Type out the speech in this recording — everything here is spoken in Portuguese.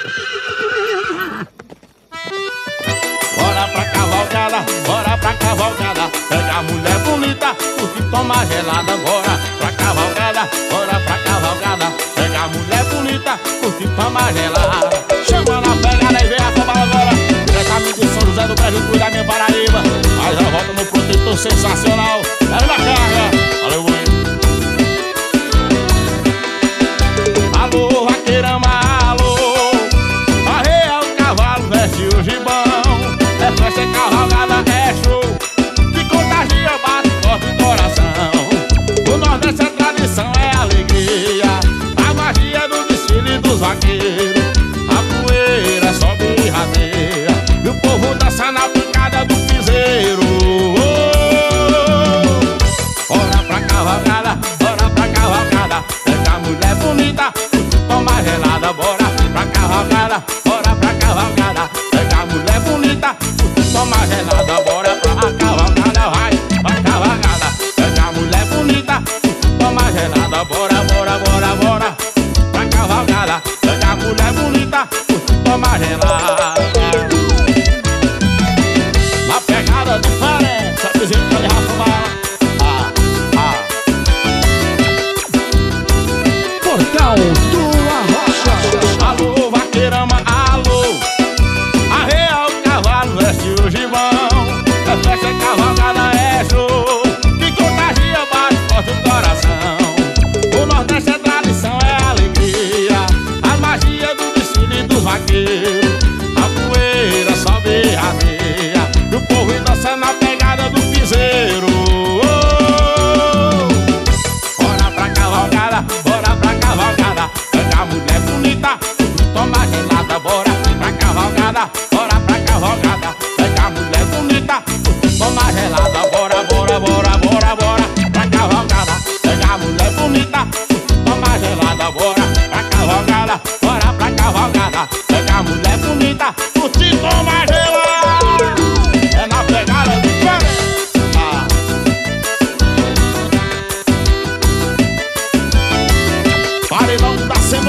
Bora pra cavalgada, bora pra cavalgada. Pega a mulher bonita, curte tomar gelada. Bora pra cavalgada, bora pra cavalgada. Pega a mulher bonita, curte tomar gelada. Chama na pegada e vem a cobala agora. Diretamente de São José do Prejuízo da minha Paraíba. Faz a volta no protetor sensacional. Pega na carga, valeu, mãe. Alô, vaqueirama, alô. Arreia o cavalo, veste o gibão. É festa, é cavalgada, é show que contagia, bate forte o coração. O Nordeste é tradição, é alegria. A magia do desfile dos vaqueiros. A poeira sobe e rameia e o povo dança na pancada do piseiro. Bora pra cavalgada, bora pra cavalgada. Pega a mulher bonita, toma gelada. Bora pra cavalgada, bora pra cavalgada. Pega a mulher bonita, toma gelada. Bora pra cavalgada, vai, pra cavalgada. Pega a mulher bonita, toma gelada. Bora, bora, bora, bora pra cavalgada. Pega a mulher bonita, toma gelada. Na pegada diferente, só dizendo que ele Rafa Bala. Portal do Arrocha. Alô, vaqueirama, alô. Arreia o cavalo, veste o gibão. É festa, é cavalgada, é show que contagia, bate forte o coração. O Nordeste é tradição, é alegria. A magia do desfile dos vaqueiros. A poeira sobe e rameia e o povo dança na pegada do piseiro. Bora pra cavalgada, bora pra cavalgada. Pega a mulher bonita, toma gelada. Bora pra cavalgada, bora pra cavalgada. Pega a mulher bonita, toma gelada. Bora, bora, bora, bora, bora pra cavalgada. Pega a mulher bonita, toma gelada. Bora pra cavalgada, bora pra cavalgada. Pega a mulher bonita, curte toma gelada. É na pegada de paredão da semana.